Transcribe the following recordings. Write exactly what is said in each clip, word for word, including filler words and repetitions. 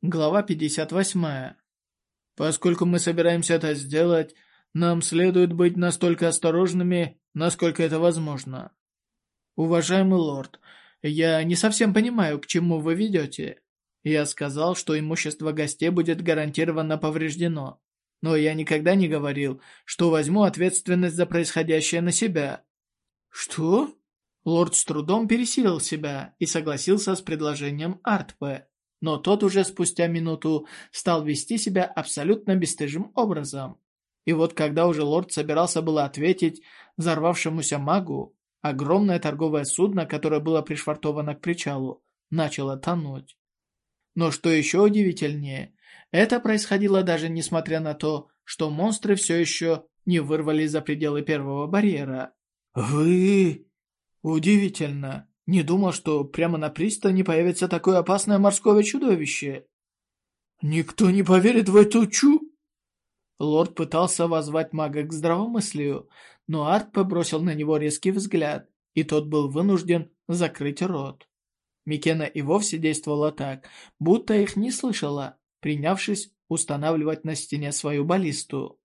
Глава пятьдесят восемь. Поскольку мы собираемся это сделать, нам следует быть настолько осторожными, насколько это возможно. Уважаемый лорд, я не совсем понимаю, к чему вы ведете. Я сказал, что имущество гостей будет гарантированно повреждено. Но я никогда не говорил, что возьму ответственность за происходящее на себя. Что? Лорд с трудом пересилил себя и согласился с предложением Артпе. Но тот уже спустя минуту стал вести себя абсолютно бесстыжим образом. И вот когда уже лорд собирался было ответить взорвавшемуся магу, огромное торговое судно, которое было пришвартовано к причалу, начало тонуть. Но что еще удивительнее, это происходило даже несмотря на то, что монстры все еще не вырвались за пределы первого барьера. «Вы...» «Удивительно. Не думал, что прямо на пристани появится такое опасное морское чудовище». «Никто не поверит в эту чу...» Лорд пытался воззвать мага к здравомыслию, но Арт побросил на него резкий взгляд, и тот был вынужден закрыть рот. Микена и вовсе действовала так, будто их не слышала, принявшись устанавливать на стене свою баллисту.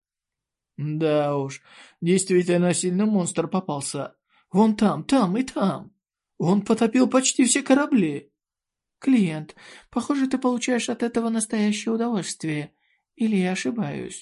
«Да уж, действительно сильный монстр попался. Вон там, там и там. Он потопил почти все корабли». «Клиент, похоже, ты получаешь от этого настоящее удовольствие. Или я ошибаюсь?»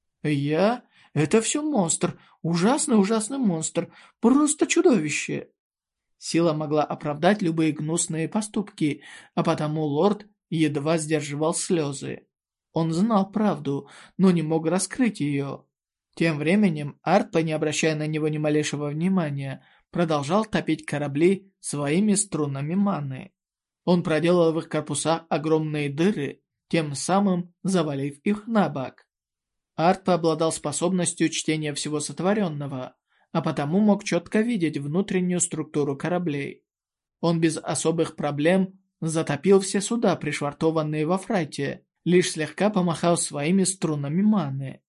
«Я? Это все монстр. Ужасный-ужасный монстр. Просто чудовище». Сила могла оправдать любые гнусные поступки, а потому лорд едва сдерживал слезы. Он знал правду, но не мог раскрыть ее. Тем временем Артпе, не обращая на него ни малейшего внимания, продолжал топить корабли своими струнами маны. Он проделал в их корпусах огромные дыры, тем самым завалив их на бок. Артпе обладал способностью чтения всего сотворенного, а потому мог четко видеть внутреннюю структуру кораблей. Он без особых проблем затопил все суда, пришвартованные во фрайте, лишь слегка помахал своими струнами маны.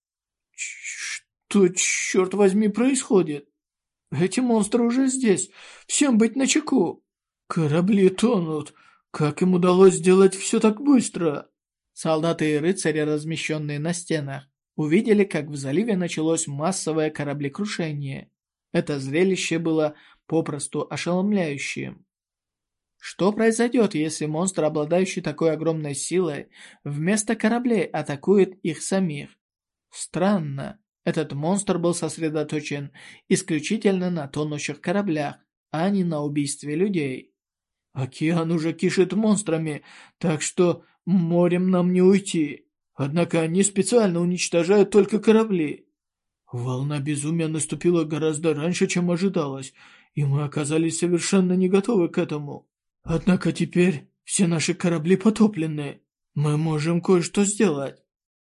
«Что, черт возьми, происходит? Эти монстры уже здесь, всем быть начеку. Корабли тонут, как им удалось сделать все так быстро?» Солдаты и рыцари, размещенные на стенах, увидели, как в заливе началось массовое кораблекрушение. Это зрелище было попросту ошеломляющим. Что произойдет, если монстр, обладающий такой огромной силой, вместо кораблей атакует их самих? Странно, этот монстр был сосредоточен исключительно на тонущих кораблях, а не на убийстве людей. Океан уже кишит монстрами, так что морем нам не уйти. Однако они специально уничтожают только корабли. Волна безумия наступила гораздо раньше, чем ожидалось, и мы оказались совершенно не готовы к этому. Однако теперь все наши корабли потоплены. Мы можем кое-что сделать.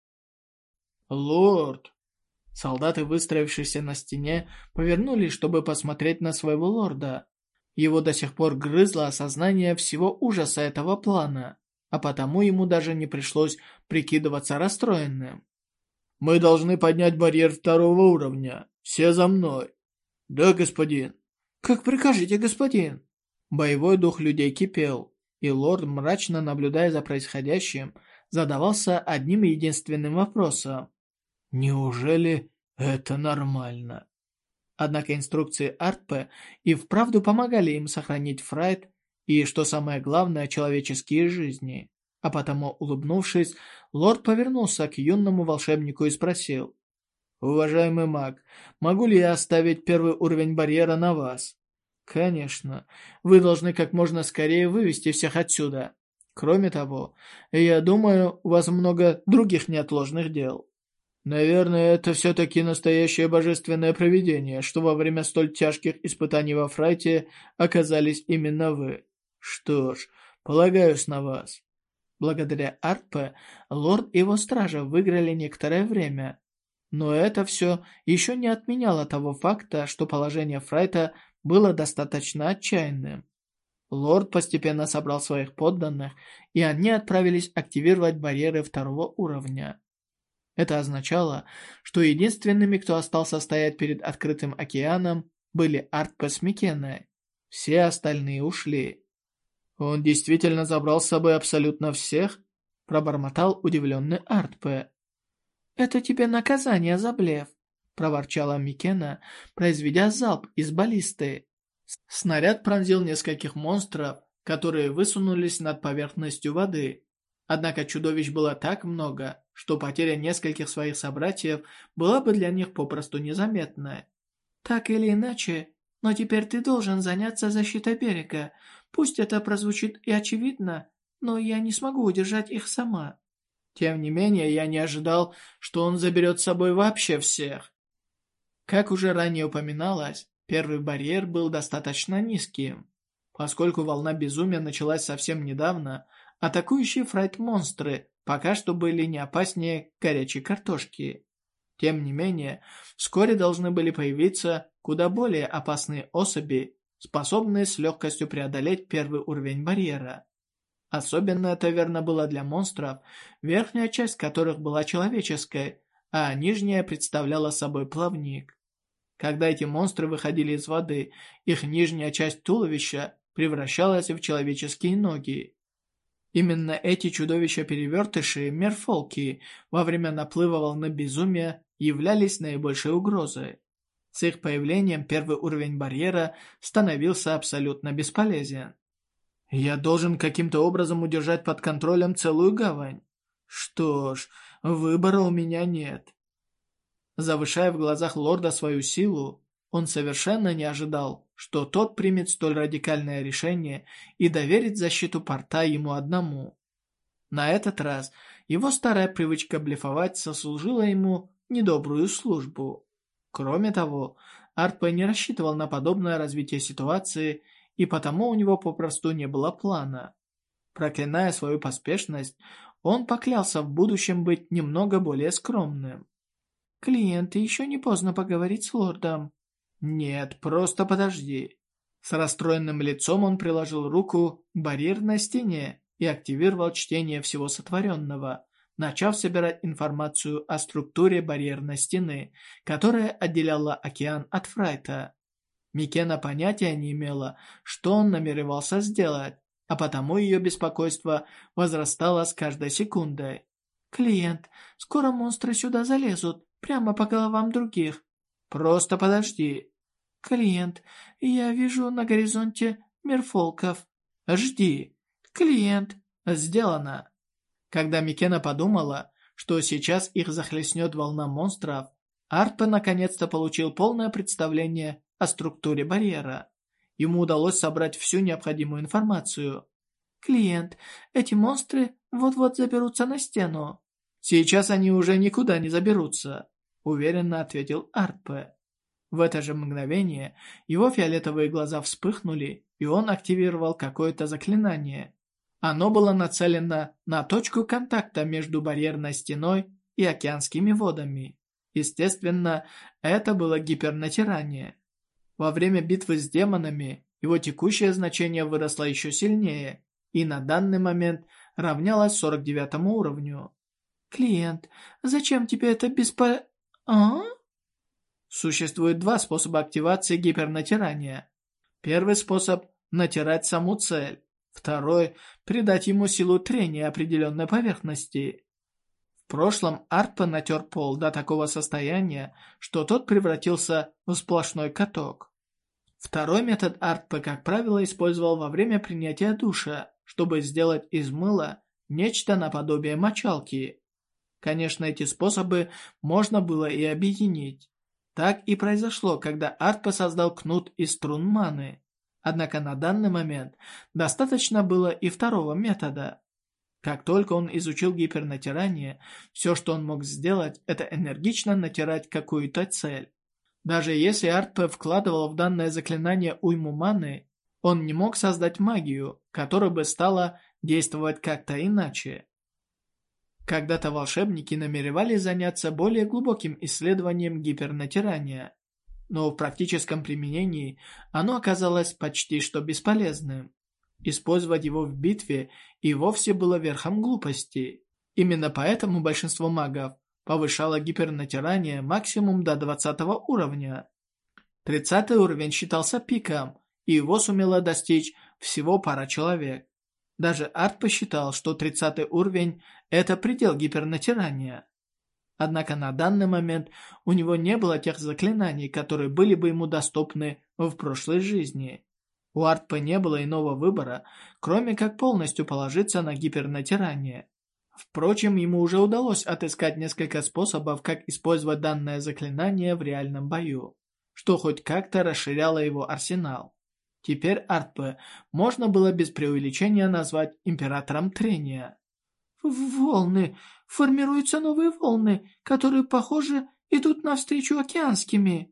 Лорд! Солдаты, выстроившиеся на стене, повернулись, чтобы посмотреть на своего лорда. Его до сих пор грызло осознание всего ужаса этого плана, а потому ему даже не пришлось прикидываться расстроенным. «Мы должны поднять барьер второго уровня. Все за мной». «Да, господин». «Как прикажете, господин». Боевой дух людей кипел, и лорд, мрачно наблюдая за происходящим, задавался одним единственным вопросом. «Неужели это нормально?» Однако инструкции Артпе и вправду помогали им сохранить фрайт и, что самое главное, человеческие жизни. А потому, улыбнувшись, лорд повернулся к юному волшебнику и спросил: «Уважаемый маг, могу ли я оставить первый уровень барьера на вас?» «Конечно. Вы должны как можно скорее вывести всех отсюда. Кроме того, я думаю, у вас много других неотложных дел». «Наверное, это все-таки настоящее божественное провидение, что во время столь тяжких испытаний во фрайте оказались именно вы. Что ж, полагаюсь на вас». Благодаря Артпе лорд и его стража выиграли некоторое время. Но это все еще не отменяло того факта, что положение фрайта было достаточно отчаянным. Лорд постепенно собрал своих подданных, и они отправились активировать барьеры второго уровня. Это означало, что единственными, кто остался стоять перед открытым океаном, были Артпе с Микеной. Все остальные ушли. Он действительно забрал с собой абсолютно всех? пробормотал удивленный Артпе. «Это тебе наказание за блеф», — проворчала Микена, произведя залп из баллисты. Снаряд пронзил нескольких монстров, которые высунулись над поверхностью воды. Однако чудовищ было так много, что потеря нескольких своих собратьев была бы для них попросту незаметна. «Так или иначе, но теперь ты должен заняться защитой берега. Пусть это прозвучит и очевидно, но я не смогу удержать их сама». Тем не менее, я не ожидал, что он заберет с собой вообще всех. Как уже ранее упоминалось, первый барьер был достаточно низким. Поскольку волна безумия началась совсем недавно, атакующие фрайт-монстры пока что были не опаснее горячей картошки. Тем не менее, вскоре должны были появиться куда более опасные особи, способные с легкостью преодолеть первый уровень барьера. Особенно это верно было для монстров, верхняя часть которых была человеческой, а нижняя представляла собой плавник. Когда эти монстры выходили из воды, их нижняя часть туловища превращалась в человеческие ноги. Именно эти чудовища-перевертыши, мерфолки, во время наплыва волны безумия являлись наибольшей угрозой. С их появлением первый уровень барьера становился абсолютно бесполезен. Я должен каким-то образом удержать под контролем целую гавань. Что ж, выбора у меня нет. Завышая в глазах лорда свою силу, он совершенно не ожидал, что тот примет столь радикальное решение и доверит защиту порта ему одному. На этот раз его старая привычка блефовать сослужила ему недобрую службу. Кроме того, Артпе не рассчитывал на подобное развитие ситуации, и потому у него попросту не было плана. Проклиная свою поспешность, он поклялся в будущем быть немного более скромным. «Клиент, еще не поздно поговорить с лордом». «Нет, просто подожди». С расстроенным лицом он приложил руку к барьерной стене и активировал чтение всего сотворенного, начав собирать информацию о структуре барьерной стены, которая отделяла океан от Фрайта. Микена понятия не имела, что он намеревался сделать, а потому ее беспокойство возрастало с каждой секундой. «Клиент, скоро монстры сюда залезут, прямо по головам других». «Просто подожди». «Клиент, я вижу на горизонте мерфолков». «Жди». «Клиент». «Сделано». Когда Микена подумала, что сейчас их захлестнет волна монстров, Артпе наконец-то получил полное представление о структуре барьера. Ему удалось собрать всю необходимую информацию. «Клиент, эти монстры вот-вот заберутся на стену». «Сейчас они уже никуда не заберутся», — уверенно ответил Артпе. В это же мгновение его фиолетовые глаза вспыхнули, и он активировал какое-то заклинание. Оно было нацелено на точку контакта между барьерной стеной и океанскими водами. Естественно, это было гипернатирание. Во время битвы с демонами его текущее значение выросло еще сильнее и на данный момент равнялось сорок девятому уровню. «Клиент, зачем тебе это беспо... А?» Существует два способа активации гипернатирания. Первый способ – натирать саму цель. Второй – придать ему силу трения определенной поверхности. В прошлом Артпе натер пол до такого состояния, что тот превратился в сплошной каток. Второй метод Артпе, как правило, использовал во время принятия душа, чтобы сделать из мыла нечто наподобие мочалки. Конечно, эти способы можно было и объединить. Так и произошло, когда Артпе создал кнут из струн маны. Однако на данный момент достаточно было и второго метода. Как только он изучил гипернатирание, все, что он мог сделать, это энергично натирать какую-то цель. Даже если Артпе вкладывал в данное заклинание уйму маны, он не мог создать магию, которая бы стала действовать как-то иначе. Когда-то волшебники намеревались заняться более глубоким исследованием гипернатирания, но в практическом применении оно оказалось почти что бесполезным. Использовать его в битве и вовсе было верхом глупости. Именно поэтому большинство магов повышало гипернатирание максимум до двадцатого уровня. тридцатый уровень считался пиком, и его сумело достичь всего пара человек. Даже Арт посчитал, что тридцатый уровень – это предел гипернатирания. Однако на данный момент у него не было тех заклинаний, которые были бы ему доступны в прошлой жизни. У Артпа не было иного выбора, кроме как полностью положиться на гипернатирание. Впрочем, ему уже удалось отыскать несколько способов, как использовать данное заклинание в реальном бою, что хоть как-то расширяло его арсенал. Теперь Артпа можно было без преувеличения назвать императором трения. «Волны! Формируются новые волны, которые, похоже, идут навстречу океанскими!»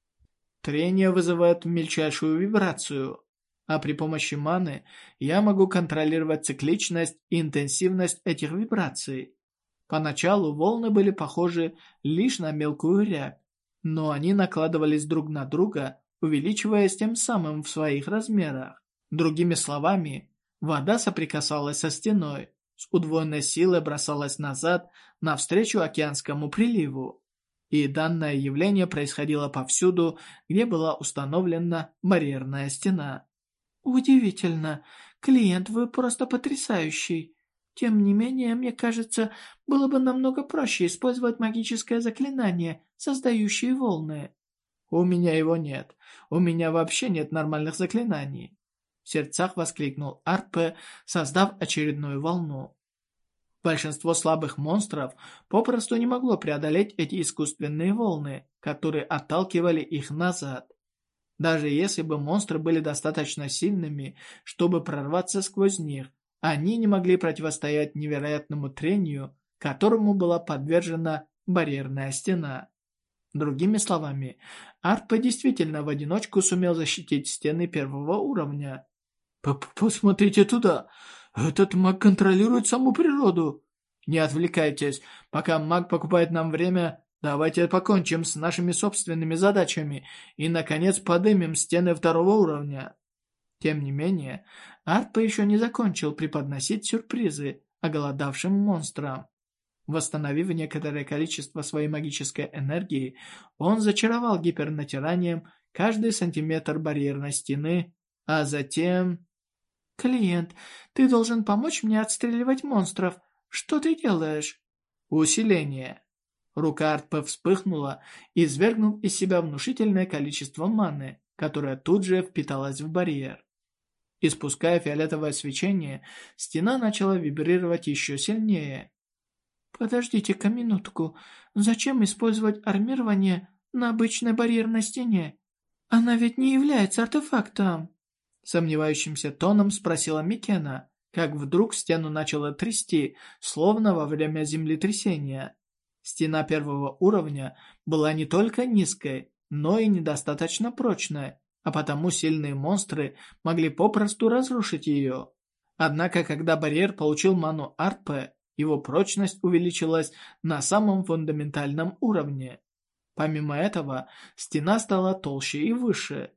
Трение вызывает мельчайшую вибрацию, а при помощи маны я могу контролировать цикличность и интенсивность этих вибраций. Поначалу волны были похожи лишь на мелкую рябь, но они накладывались друг на друга, увеличиваясь тем самым в своих размерах. Другими словами, вода соприкасалась со стеной, с удвоенной силой бросалась назад навстречу океанскому приливу. И данное явление происходило повсюду, где была установлена барьерная стена. «Удивительно. Клиент, вы просто потрясающий. Тем не менее, мне кажется, было бы намного проще использовать магическое заклинание, создающее волны». «У меня его нет. У меня вообще нет нормальных заклинаний», — в сердцах воскликнул Артпе, создав очередную волну. Большинство слабых монстров попросту не могло преодолеть эти искусственные волны, которые отталкивали их назад. Даже если бы монстры были достаточно сильными, чтобы прорваться сквозь них, они не могли противостоять невероятному трению, которому была подвержена барьерная стена. Другими словами, Артпе действительно в одиночку сумел защитить стены первого уровня. «Посмотрите туда! Этот маг контролирует саму природу!» «Не отвлекайтесь, пока маг покупает нам время, давайте покончим с нашими собственными задачами и, наконец, подымем стены второго уровня». Тем не менее, Артпе еще не закончил преподносить сюрпризы оголодавшим монстрам. Восстановив некоторое количество своей магической энергии, он зачаровал гипернатиранием каждый сантиметр барьерной стены, а затем... «Клиент, ты должен помочь мне отстреливать монстров. Что ты делаешь?» «Усиление». Рука Артпе вспыхнула, извергнув из себя внушительное количество маны, которое тут же впиталось в барьер. Испуская фиолетовое свечение, стена начала вибрировать еще сильнее. «Подождите-ка минутку. Зачем использовать армирование на обычной барьерной стене? Она ведь не является артефактом!» Сомневающимся тоном спросила Микена, как вдруг стену начало трясти, словно во время землетрясения. Стена первого уровня была не только низкой, но и недостаточно прочной, а потому сильные монстры могли попросту разрушить ее. Однако, когда барьер получил ману Артпе, его прочность увеличилась на самом фундаментальном уровне. Помимо этого, стена стала толще и выше.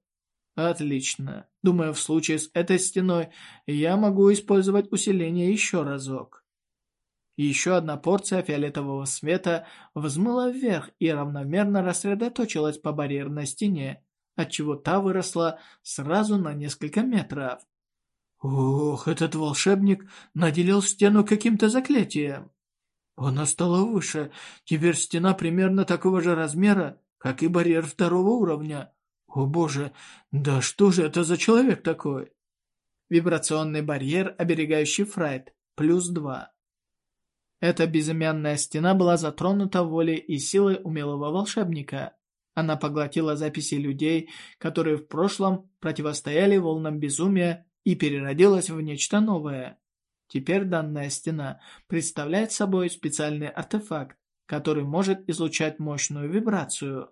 Отлично. Думаю, в случае с этой стеной я могу использовать усиление еще разок. Еще одна порция фиолетового света взмыла вверх и равномерно рассредоточилась по барьерной стене, отчего та выросла сразу на несколько метров. Ох, этот волшебник наделил стену каким-то заклятием. Она стала выше. Теперь стена примерно такого же размера, как и барьер второго уровня. О боже, да что же это за человек такой? Вибрационный барьер, оберегающий Фрайт, плюс два. Эта безымянная стена была затронута волей и силой умелого волшебника. Она поглотила записи людей, которые в прошлом противостояли волнам безумия, и переродилась в нечто новое. Теперь данная стена представляет собой специальный артефакт, который может излучать мощную вибрацию.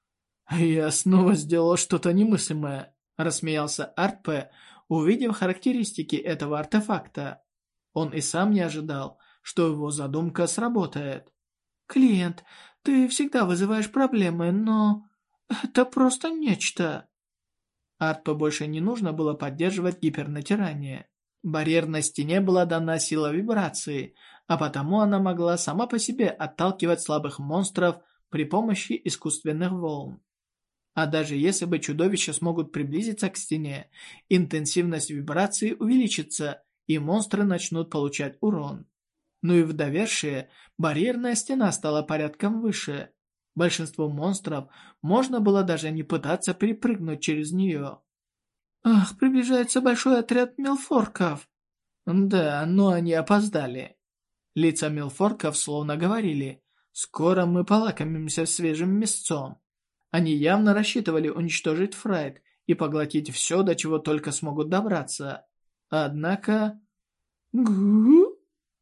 «Я снова сделал что-то немыслимое», — рассмеялся Артпе, увидев характеристики этого артефакта. Он и сам не ожидал, что его задумка сработает. «Клиент, ты всегда вызываешь проблемы, но это просто нечто». Артпе больше не нужно было поддерживать гипернатирание. Барьерной стене была дана сила вибрации, а потому она могла сама по себе отталкивать слабых монстров при помощи искусственных волн. А даже если бы чудовища смогут приблизиться к стене, интенсивность вибрации увеличится, и монстры начнут получать урон. Ну и в довершие, барьерная стена стала порядком выше. Большинству монстров можно было даже не пытаться перепрыгнуть через нее. «Ах, приближается большой отряд мелфорков!» Да, но они опоздали. Лица мелфорков словно говорили: «Скоро мы полакомимся свежим мясцом». Они явно рассчитывали уничтожить Фрайт и поглотить все, до чего только смогут добраться. Однако... Гу?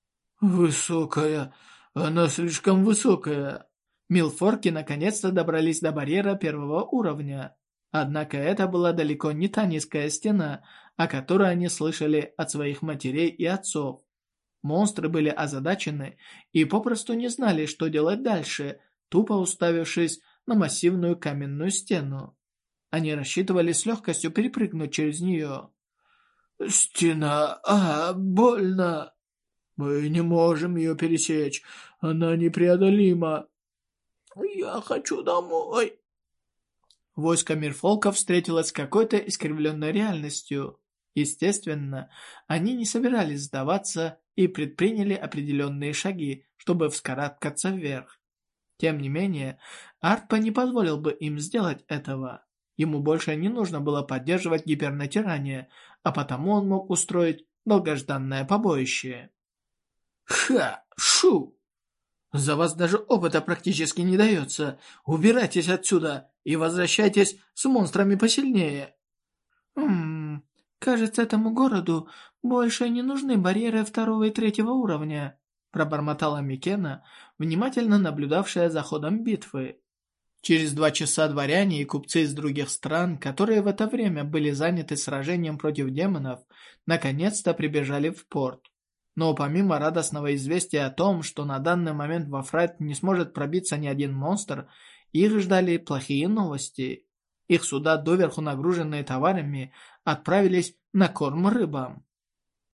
Высокая. Она слишком высокая. Милфорки наконец-то добрались до барьера первого уровня. Однако это была далеко не та низкая стена, о которой они слышали от своих матерей и отцов. Монстры были озадачены и попросту не знали, что делать дальше, тупо уставившись на массивную каменную стену. Они рассчитывали с легкостью перепрыгнуть через нее. «Стена, а, больно! Мы не можем ее пересечь, она непреодолима. Я хочу домой!» Войско Мирфолка встретилось с какой-то искривленной реальностью. Естественно, они не собирались сдаваться и предприняли определенные шаги, чтобы вскарабкаться вверх. Тем не менее, Артпа не позволил бы им сделать этого. Ему больше не нужно было поддерживать гипернатирание, а потому он мог устроить долгожданное побоище. «Ха! Шу! За вас даже опыта практически не дается. Убирайтесь отсюда и возвращайтесь с монстрами посильнее». «Хм... Кажется, этому городу больше не нужны барьеры второго и третьего уровня», пробормотала Микена, внимательно наблюдавшая за ходом битвы. Через два часа дворяне и купцы из других стран, которые в это время были заняты сражением против демонов, наконец-то прибежали в порт. Но помимо радостного известия о том, что на данный момент во Фрайт не сможет пробиться ни один монстр, их ждали плохие новости. Их суда, доверху нагруженные товарами, отправились на корм рыбам.